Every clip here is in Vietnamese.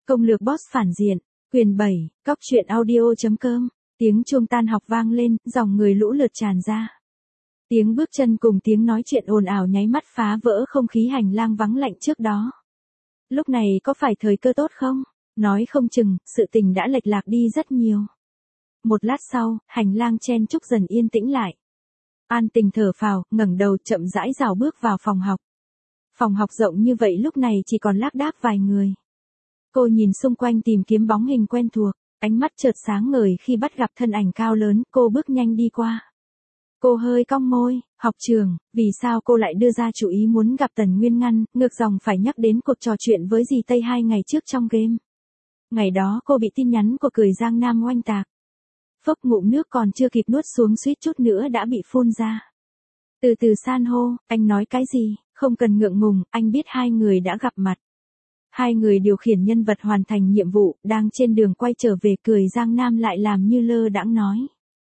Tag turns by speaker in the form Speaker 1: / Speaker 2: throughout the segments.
Speaker 1: Công lược boss phản diện. Quyền 7, Cóc truyện audio.com. Tiếng chuông tan học vang lên, dòng người lũ lượt tràn ra. Tiếng bước chân cùng tiếng nói chuyện ồn ào nháy mắt phá vỡ không khí hành lang vắng lạnh trước đó. Lúc này có phải thời cơ tốt không? Nói không chừng, sự tình đã lệch lạc đi rất nhiều. Một lát sau, hành lang chen chúc dần yên tĩnh lại. An Tình thở phào, ngẩng đầu chậm rãi rảo bước vào phòng học. Phòng học rộng như vậy lúc này chỉ còn lác đác vài người. Cô nhìn xung quanh tìm kiếm bóng hình quen thuộc, ánh mắt chợt sáng ngời khi bắt gặp thân ảnh cao lớn, cô bước nhanh đi qua. Cô hơi cong môi, học trường, vì sao cô lại đưa ra chủ ý muốn gặp Tần Nguyên Ngăn, ngược dòng phải nhắc đến cuộc trò chuyện với dì Tây 2 ngày trước trong game. Ngày đó cô bị tin nhắn của Cười Giang Nam oanh tạc. Phốc ngụm nước còn chưa kịp nuốt xuống suýt chút nữa đã bị phun ra. Từ từ san hô, anh nói cái gì, không cần ngượng ngùng, anh biết hai người đã gặp mặt. Hai người điều khiển nhân vật hoàn thành nhiệm vụ, đang trên đường quay trở về. Cười Giang Nam lại làm như lơ đãng nói.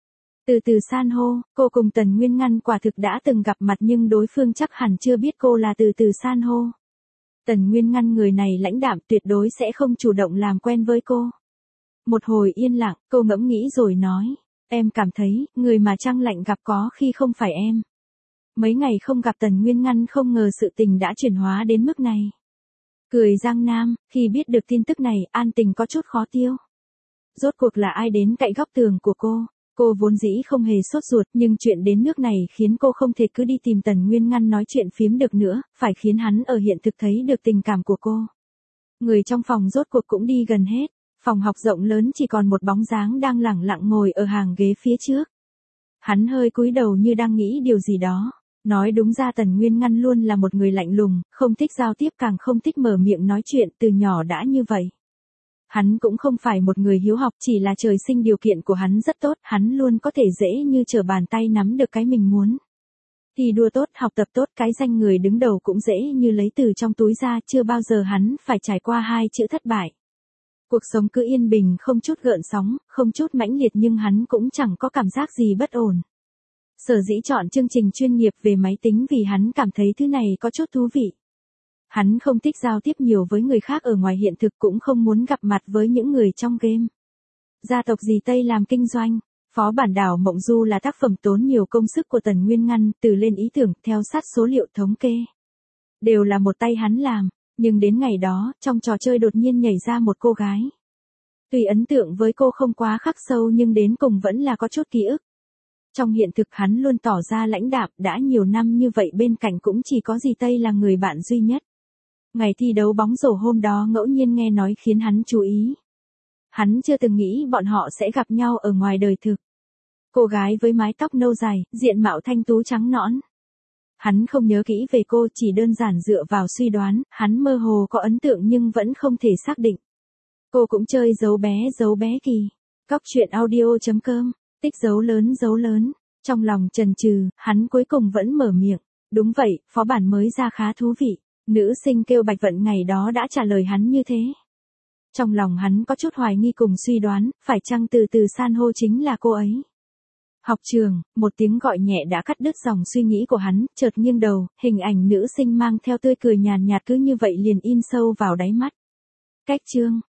Speaker 1: Từ từ san hô, cô cùng Tần Nguyên Ngăn quả thực đã từng gặp mặt nhưng đối phương chắc hẳn chưa biết cô là từ từ san hô. Tần Nguyên Ngăn người này lãnh đạm tuyệt đối sẽ không chủ động làm quen với cô. Một hồi yên lặng, cô ngẫm nghĩ rồi nói. Em cảm thấy, người mà Trăng Lạnh gặp có khi không phải em. Mấy ngày không gặp Tần Nguyên Ngăn không ngờ sự tình đã chuyển hóa đến mức này. Cười Giang Nam, khi biết được tin tức này, An Tình có chút khó tiêu. Rốt cuộc là ai đến cạnh góc tường của cô? Cô vốn dĩ không hề sốt ruột, nhưng chuyện đến nước này khiến cô không thể cứ đi tìm Tần Nguyên Ngăn nói chuyện phiếm được nữa, phải khiến hắn ở hiện thực thấy được tình cảm của cô. Người trong phòng rốt cuộc cũng đi gần hết, phòng học rộng lớn chỉ còn một bóng dáng đang lẳng lặng ngồi ở hàng ghế phía trước. Hắn hơi cúi đầu như đang nghĩ điều gì đó. Nói đúng ra Tần Nguyên Ngăn luôn là một người lạnh lùng, không thích giao tiếp càng không thích mở miệng nói chuyện, từ nhỏ đã như vậy. Hắn cũng không phải một người hiếu học, chỉ là trời sinh điều kiện của hắn rất tốt, hắn luôn có thể dễ như trở bàn tay nắm được cái mình muốn. Thì đua tốt, học tập tốt, cái danh người đứng đầu cũng dễ như lấy từ trong túi ra, chưa bao giờ hắn phải trải qua hai chữ thất bại. Cuộc sống cứ yên bình không chút gợn sóng, không chút mãnh liệt nhưng hắn cũng chẳng có cảm giác gì bất ổn. Sở dĩ chọn chương trình chuyên nghiệp về máy tính vì hắn cảm thấy thứ này có chút thú vị. Hắn không thích giao tiếp nhiều với người khác ở ngoài hiện thực cũng không muốn gặp mặt với những người trong game. Gia tộc dì Tây làm kinh doanh, Phó Bản Đảo Mộng Du là tác phẩm tốn nhiều công sức của Tần Nguyên Ngăn, từ lên ý tưởng, theo sát số liệu thống kê. Đều là một tay hắn làm, nhưng đến ngày đó, trong trò chơi đột nhiên nhảy ra một cô gái. Tuy ấn tượng với cô không quá khắc sâu nhưng đến cùng vẫn là có chút ký ức. Trong hiện thực hắn luôn tỏ ra lãnh đạm, đã nhiều năm như vậy bên cạnh cũng chỉ có dì Tây là người bạn duy nhất. Ngày thi đấu bóng rổ hôm đó ngẫu nhiên nghe nói khiến hắn chú ý. Hắn chưa từng nghĩ bọn họ sẽ gặp nhau ở ngoài đời thực. Cô gái với mái tóc nâu dài, diện mạo thanh tú trắng nõn. Hắn không nhớ kỹ về cô, chỉ đơn giản dựa vào suy đoán, hắn mơ hồ có ấn tượng nhưng vẫn không thể xác định. Cô cũng chơi dấu bé kỳ. Cóc truyện audio.com. Tích dấu lớn, trong lòng chần chừ, hắn cuối cùng vẫn mở miệng. Đúng vậy, phó bản mới ra khá thú vị. Nữ sinh kêu Bạch Vận ngày đó đã trả lời hắn như thế. Trong lòng hắn có chút hoài nghi cùng suy đoán, phải chăng từ từ san hô chính là cô ấy. Học trường, một tiếng gọi nhẹ đã cắt đứt dòng suy nghĩ của hắn, chợt nghiêng đầu, hình ảnh nữ sinh mang theo tươi cười nhàn nhạt cứ như vậy liền in sâu vào đáy mắt. Cách chương.